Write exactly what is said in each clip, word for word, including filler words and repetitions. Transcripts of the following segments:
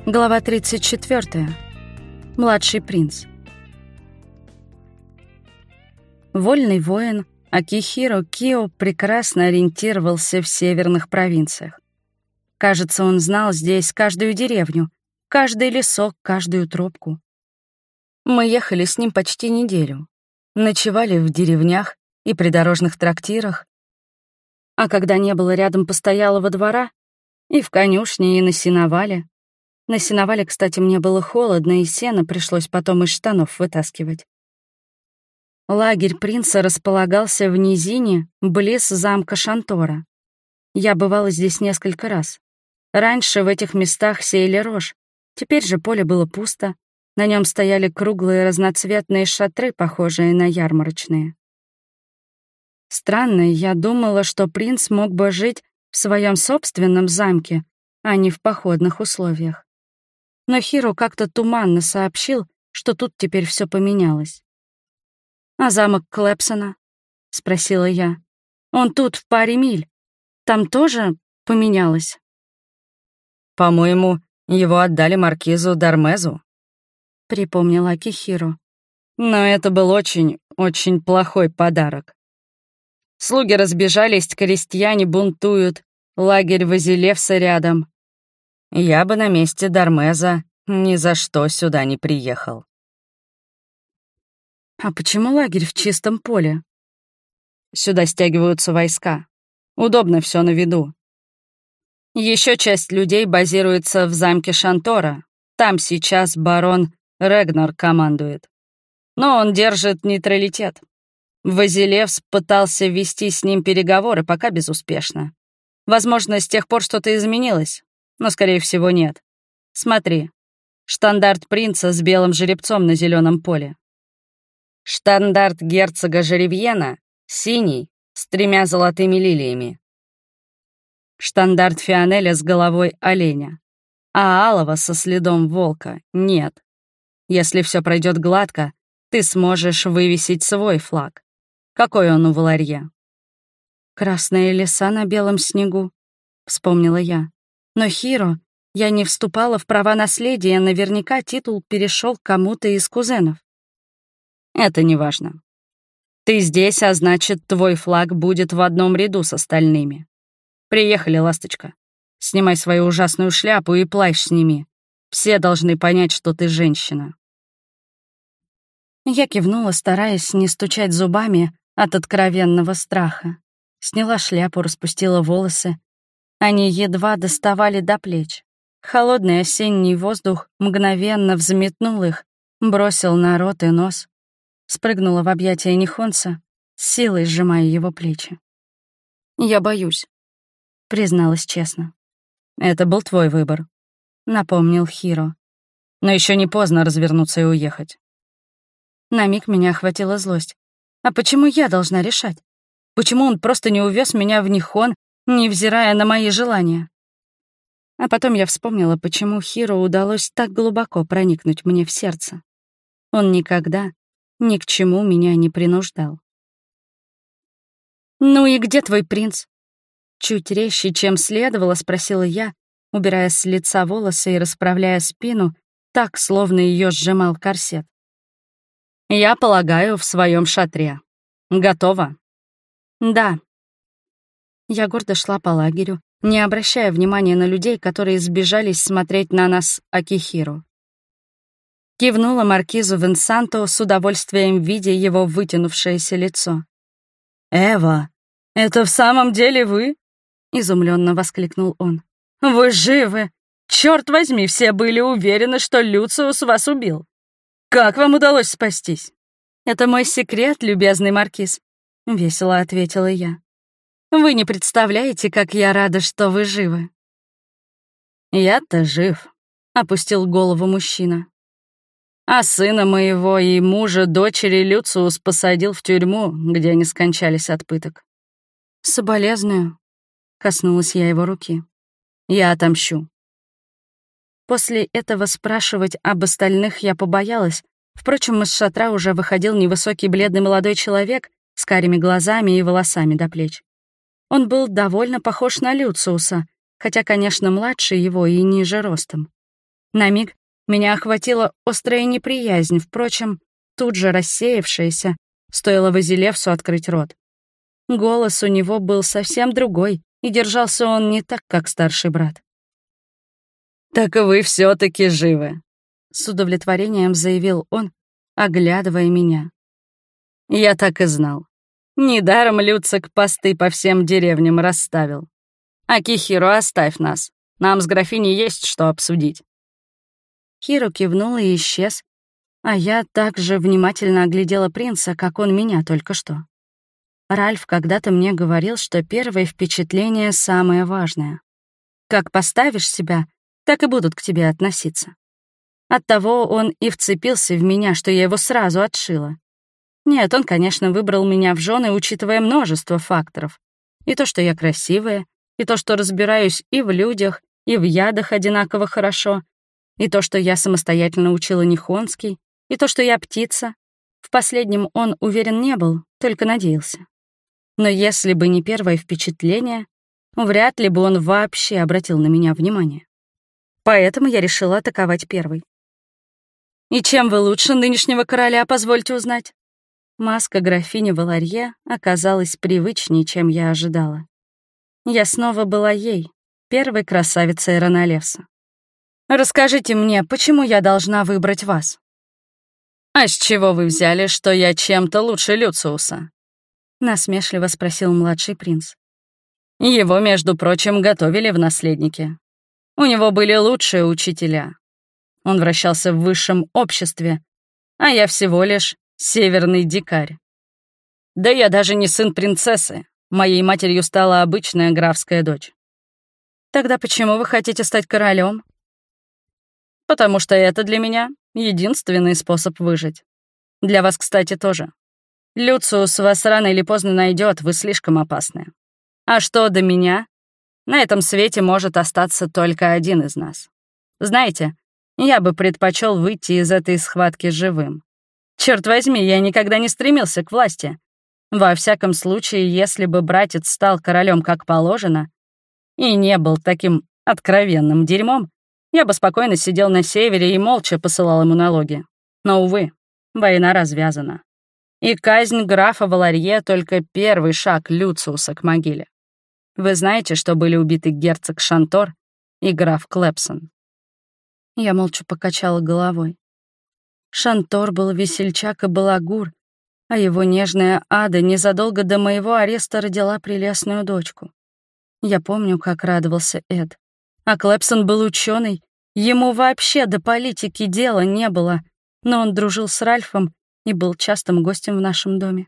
Глава тридцать четвёртая. Младший принц. Вольный воин Акихиро Кио прекрасно ориентировался в северных провинциях. Кажется, он знал здесь каждую деревню, каждый лесок, каждую тропку. Мы ехали с ним почти неделю, ночевали в деревнях и придорожных трактирах, а когда не было рядом постоялого двора, и в конюшне, и на сеновале. На сеновале, кстати, мне было холодно, и сено пришлось потом из штанов вытаскивать. Лагерь принца располагался в низине, близ замка Шантора. Я бывала здесь несколько раз. Раньше в этих местах сеяли рожь, теперь же поле было пусто, на нем стояли круглые разноцветные шатры, похожие на ярмарочные. Странно, я думала, что принц мог бы жить в своем собственном замке, а не в походных условиях. Но Хиро как-то туманно сообщил, что тут теперь все поменялось. «А замок Клэпсона?» — спросила я. «Он тут, в паре миль. Там тоже поменялось?» «По-моему, его отдали маркизу Дармезу», — припомнила Акихиро. «Но это был очень, очень плохой подарок. Слуги разбежались, крестьяне бунтуют, лагерь Вазилевса рядом. Я бы на месте Дармеза ни за что сюда не приехал». «А почему лагерь в чистом поле?» «Сюда стягиваются войска. Удобно все на виду. Еще часть людей базируется в замке Шантора. Там сейчас барон Регнар командует. Но он держит нейтралитет. Вазилевс пытался вести с ним переговоры, пока безуспешно. Возможно, с тех пор что-то изменилось, но, скорее всего, нет. Смотри, штандарт принца с белым жеребцом на зеленом поле. Штандарт герцога Жеревьена синий, с тремя золотыми лилиями. Штандарт Фионеля с головой оленя, а алого со следом волка нет. Если все пройдет гладко, ты сможешь вывесить свой флаг. Какой он у Валарье? «Красные леса на белом снегу», — вспомнила я. «Но, Хиро, я не вступала в права наследия, наверняка титул перешел к кому-то из кузенов». «Это не важно. Ты здесь, а значит, твой флаг будет в одном ряду с остальными. Приехали, ласточка. Снимай свою ужасную шляпу и плащ сними. Все должны понять, что ты женщина». Я кивнула, стараясь не стучать зубами от откровенного страха. Сняла шляпу, распустила волосы. Они едва доставали до плеч. Холодный осенний воздух мгновенно взметнул их, бросил на рот и нос. Спрыгнула в объятия Нихонца, с силой сжимая его плечи. «Я боюсь», — призналась честно. «Это был твой выбор», — напомнил Хиро. «Но еще не поздно развернуться и уехать». На миг меня охватила злость. А почему я должна решать? Почему он просто не увез меня в Нихон, невзирая на мои желания? А потом я вспомнила, почему Хиро удалось так глубоко проникнуть мне в сердце. Он никогда ни к чему меня не принуждал. «Ну и где твой принц?» Чуть резче, чем следовало, спросила я, убирая с лица волосы и расправляя спину, так, словно ее сжимал корсет. «Я полагаю, в своем шатре. Готова?» «Да». Я гордо шла по лагерю, не обращая внимания на людей, которые сбежались смотреть на нас Акихиро. Кивнула маркизу Винсанто, с удовольствием видя его вытянувшееся лицо. «Эва, это в самом деле вы?» — изумленно воскликнул он. «Вы живы! Черт возьми, все были уверены, что Люциус вас убил. Как вам удалось спастись?» «Это мой секрет, любезный маркиз», — весело ответила я. «Вы не представляете, как я рада, что вы живы». «Я-то жив», — опустил голову мужчина. «А сына моего и мужа дочери Люциус посадил в тюрьму, где они скончались от пыток». «Соболезную», — коснулась я его руки. «Я отомщу». После этого спрашивать об остальных я побоялась. Впрочем, из шатра уже выходил невысокий бледный молодой человек с карими глазами и волосами до плеч. Он был довольно похож на Люциуса, хотя, конечно, младше его и ниже ростом. На миг меня охватила острая неприязнь, впрочем, тут же рассеявшаяся, стоило Вазилевсу открыть рот. Голос у него был совсем другой, и держался он не так, как старший брат. «Так вы все-таки живы», — с удовлетворением заявил он, оглядывая меня. «Я так и знал. Недаром Люцик посты по всем деревням расставил. Акихиро, оставь нас. Нам с графиней есть что обсудить». Хиро кивнул и исчез, а я также внимательно оглядела принца, как он меня только что. Ральф когда-то мне говорил, что первое впечатление самое важное. Как поставишь себя, так и будут к тебе относиться. Оттого он и вцепился в меня, что я его сразу отшила. Нет, он, конечно, выбрал меня в жены, учитывая множество факторов. И то, что я красивая, и то, что разбираюсь и в людях, и в ядах одинаково хорошо, и то, что я самостоятельно учила нихонский, и то, что я птица. В последнем он уверен не был, только надеялся. Но если бы не первое впечатление, вряд ли бы он вообще обратил на меня внимание. Поэтому я решила атаковать первой. «И чем вы лучше нынешнего короля, позвольте узнать?» Маска графини Валарье оказалась привычнее, чем я ожидала. Я снова была ей, первой красавицей Ранолевса. «Расскажите мне, почему я должна выбрать вас?» «А с чего вы взяли, что я чем-то лучше Люциуса?» — насмешливо спросил младший принц. «Его, между прочим, готовили в наследнике. У него были лучшие учителя. Он вращался в высшем обществе, а я всего лишь северный дикарь. Да я даже не сын принцессы. Моей матерью стала обычная графская дочь». «Тогда почему вы хотите стать королем?» «Потому что это для меня единственный способ выжить. Для вас, кстати, тоже. Люциус вас рано или поздно найдет, вы слишком опасны. А что до меня? На этом свете может остаться только один из нас. Знаете, я бы предпочел выйти из этой схватки живым. Черт возьми, я никогда не стремился к власти. Во всяком случае, если бы братец стал королем как положено и не был таким откровенным дерьмом, я бы спокойно сидел на севере и молча посылал ему налоги. Но, увы, война развязана. И казнь графа Валарье — только первый шаг Люциуса к могиле. Вы знаете, что были убиты герцог Шантор и граф Клэпсон?» Я молча покачала головой. Шантор был весельчак и балагур, а его нежная Ада незадолго до моего ареста родила прелестную дочку. Я помню, как радовался Эд. А Клэпсон был ученый, ему вообще до политики дела не было, но он дружил с Ральфом и был частым гостем в нашем доме.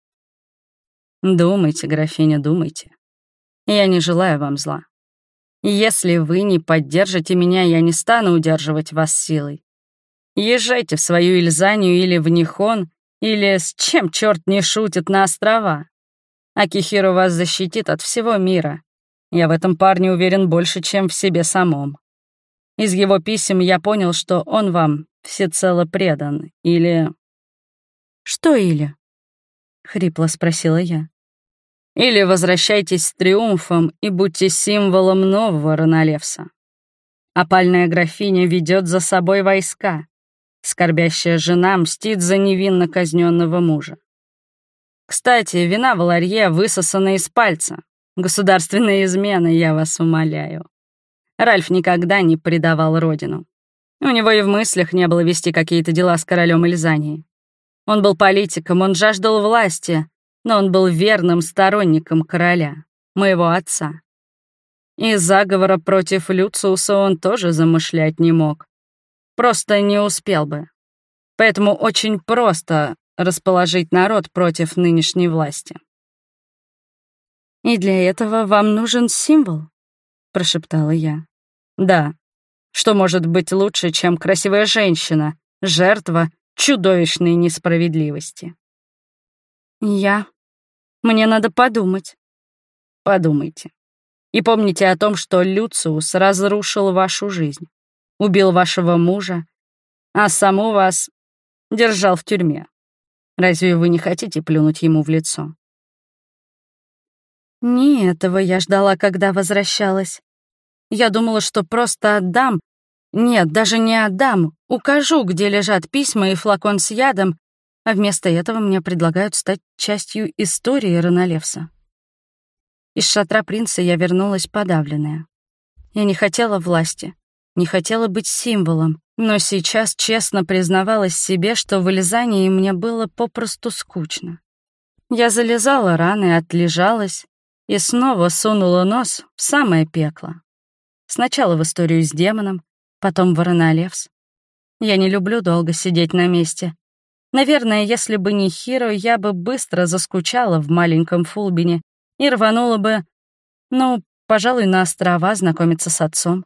«Думайте, графиня, думайте. Я не желаю вам зла. Если вы не поддержите меня, я не стану удерживать вас силой. Езжайте в свою Ильзанию или в Нихон, или с чем черт не шутит на острова. Акихиро вас защитит от всего мира. Я в этом парне уверен больше, чем в себе самом. Из его писем я понял, что он вам всецело предан, или...» «Что или?» — хрипло спросила я. «Или возвращайтесь с триумфом и будьте символом нового Ранолевса. Опальная графиня ведет за собой войска. Скорбящая жена мстит за невинно казненного мужа. Кстати, вина Валарье высосана из пальца. Государственная измена, я вас умоляю. Ральф никогда не предавал родину. У него и в мыслях не было вести какие-то дела с королем Ильзании. Он был политиком, он жаждал власти, но он был верным сторонником короля, моего отца. И заговора против Люциуса он тоже замышлять не мог. Просто не успел бы. Поэтому очень просто расположить народ против нынешней власти». «И для этого вам нужен символ?» — прошептала я. «Да. Что может быть лучше, чем красивая женщина, жертва чудовищной несправедливости?» «Я... Мне надо подумать». «Подумайте. И помните о том, что Люциус разрушил вашу жизнь, убил вашего мужа, а саму вас держал в тюрьме. Разве вы не хотите плюнуть ему в лицо?» Не этого я ждала, когда возвращалась. Я думала, что просто отдам, Нет, даже не отдам. Укажу, где лежат письма и флакон с ядом, а вместо этого мне предлагают стать частью истории Ранолевса. Из шатра принца я вернулась подавленная. Я не хотела власти, не хотела быть символом, но сейчас честно признавалась себе, что в вылезании мне было попросту скучно. Я залезала раны, отлежалась и снова сунула нос в самое пекло. Сначала в историю с демоном, потом в Ранолевс. Я не люблю долго сидеть на месте. Наверное, если бы не Хиро, я бы быстро заскучала в маленьком Фулбине и рванула бы, ну, пожалуй, на острова знакомиться с отцом.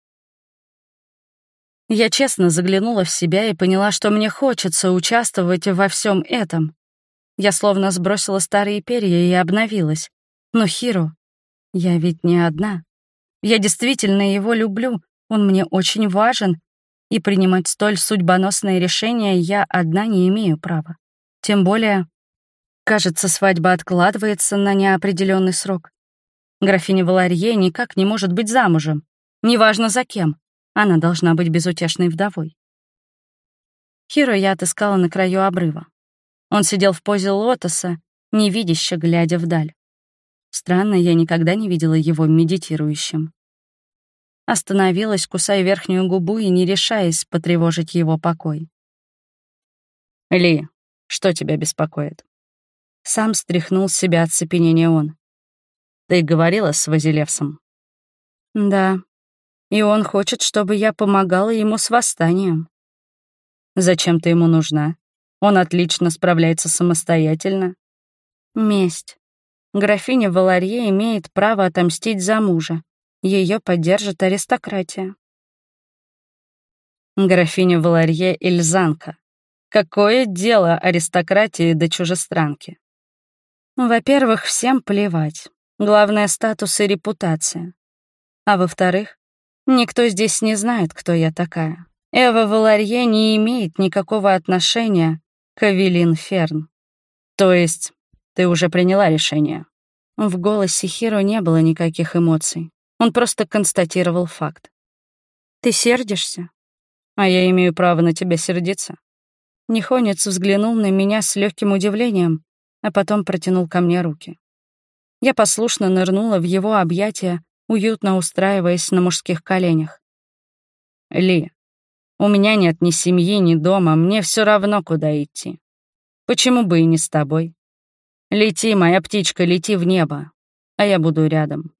Я честно заглянула в себя и поняла, что мне хочется участвовать во всем этом. Я словно сбросила старые перья и обновилась. Но Хиро, я ведь не одна. Я действительно его люблю, он мне очень важен, и принимать столь судьбоносные решения я одна не имею права. Тем более, кажется, свадьба откладывается на неопределенный срок. Графиня Валарье никак не может быть замужем. Неважно за кем. Она должна быть безутешной вдовой. Хиро я отыскала на краю обрыва. Он сидел в позе лотоса, невидяще глядя вдаль. Странно, я никогда не видела его медитирующим. Остановилась, кусая верхнюю губу и не решаясь потревожить его покой. «Ли, что тебя беспокоит?» Сам стряхнул с себя оцепенение он. «Ты говорила с Вазилевсом?» «Да. И он хочет, чтобы я помогала ему с восстанием». «Зачем ты ему нужна? Он отлично справляется самостоятельно». «Месть. Графиня Валарье имеет право отомстить за мужа. Ее поддержит аристократия». «Графиня Валарье — эльзанка. Какое дело аристократии до чужестранки?» «Во-первых, всем плевать. Главное — статус и репутация. А во-вторых, никто здесь не знает, кто я такая. Эва Валарье не имеет никакого отношения к Эвелин Ферн». «То есть ты уже приняла решение?» В голосе Хиро не было никаких эмоций. Он просто констатировал факт. «Ты сердишься?» «А я имею право на тебя сердиться?» Нихонец взглянул на меня с легким удивлением, а потом протянул ко мне руки. Я послушно нырнула в его объятия, уютно устраиваясь на мужских коленях. «Ли, у меня нет ни семьи, ни дома, мне все равно, куда идти. Почему бы и не с тобой? Лети, моя птичка, лети в небо, а я буду рядом».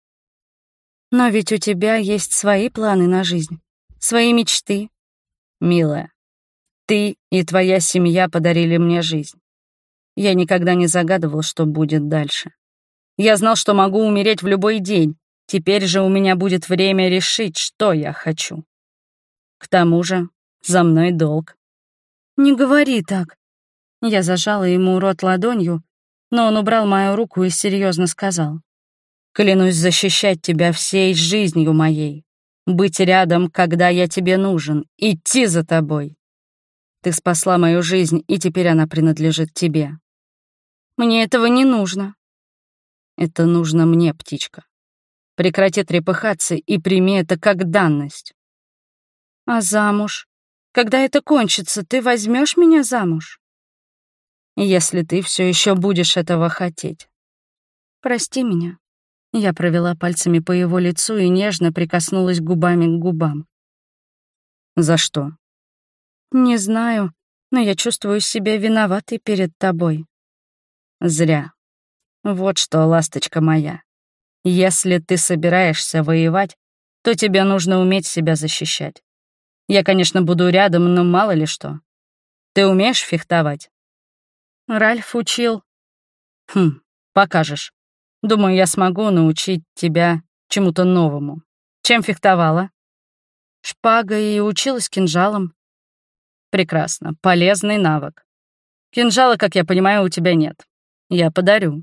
«Но ведь у тебя есть свои планы на жизнь, свои мечты». «Милая, ты и твоя семья подарили мне жизнь. Я никогда не загадывал, что будет дальше. Я знал, что могу умереть в любой день. Теперь же у меня будет время решить, что я хочу. К тому же за мной долг». «Не говори так». Я зажала ему рот ладонью, но он убрал мою руку и серьезно сказал. «Клянусь защищать тебя всей жизнью моей, быть рядом, когда я тебе нужен, идти за тобой. Ты спасла мою жизнь, и теперь она принадлежит тебе». «Мне этого не нужно». «Это нужно мне, птичка. Прекрати трепыхаться и прими это как данность». «А замуж? Когда это кончится, ты возьмешь меня замуж?» «Если ты все еще будешь этого хотеть». «Прости меня». Я провела пальцами по его лицу и нежно прикоснулась губами к губам. «За что?» «Не знаю, но я чувствую себя виноватой перед тобой». «Зря. Вот что, ласточка моя. Если ты собираешься воевать, то тебе нужно уметь себя защищать. Я, конечно, буду рядом, но мало ли что. Ты умеешь фехтовать?» Ральф учил. «Хм, покажешь. Думаю, я смогу научить тебя чему-то новому. Чем фехтовала?» «Шпагой и училась кинжалом». «Прекрасно. Полезный навык. Кинжала, как я понимаю, у тебя нет. Я подарю».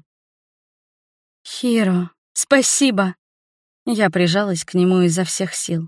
«Хиро, спасибо». Я прижалась к нему изо всех сил.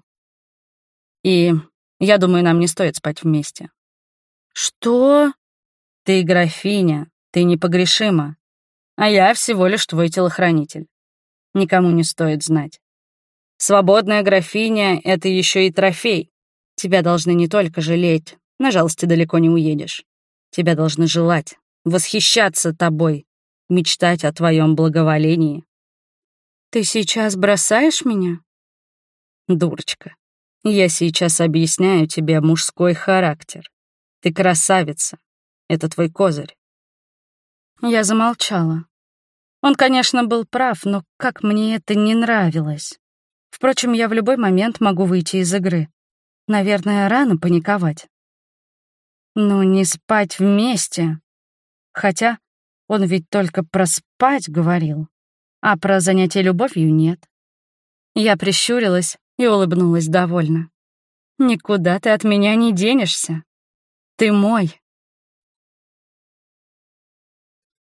«И я думаю, нам не стоит спать вместе». «Что?» «Ты графиня, ты непогрешима, а я всего лишь твой телохранитель. Никому не стоит знать. Свободная графиня — это еще и трофей. Тебя должны не только жалеть, на жалости далеко не уедешь. Тебя должны желать, восхищаться тобой, мечтать о твоем благоволении. Ты сейчас бросаешь меня? Дурочка, я сейчас объясняю тебе мужской характер. Ты красавица. Это твой козырь. Я замолчала. Он, конечно, был прав, но как мне это не нравилось. Впрочем, я в любой момент могу выйти из игры. Наверное, рано паниковать. Ну, не спать вместе. Хотя он ведь только про спать говорил, а про занятие любовью нет. Я прищурилась и улыбнулась довольно. «Никуда ты от меня не денешься. Ты мой,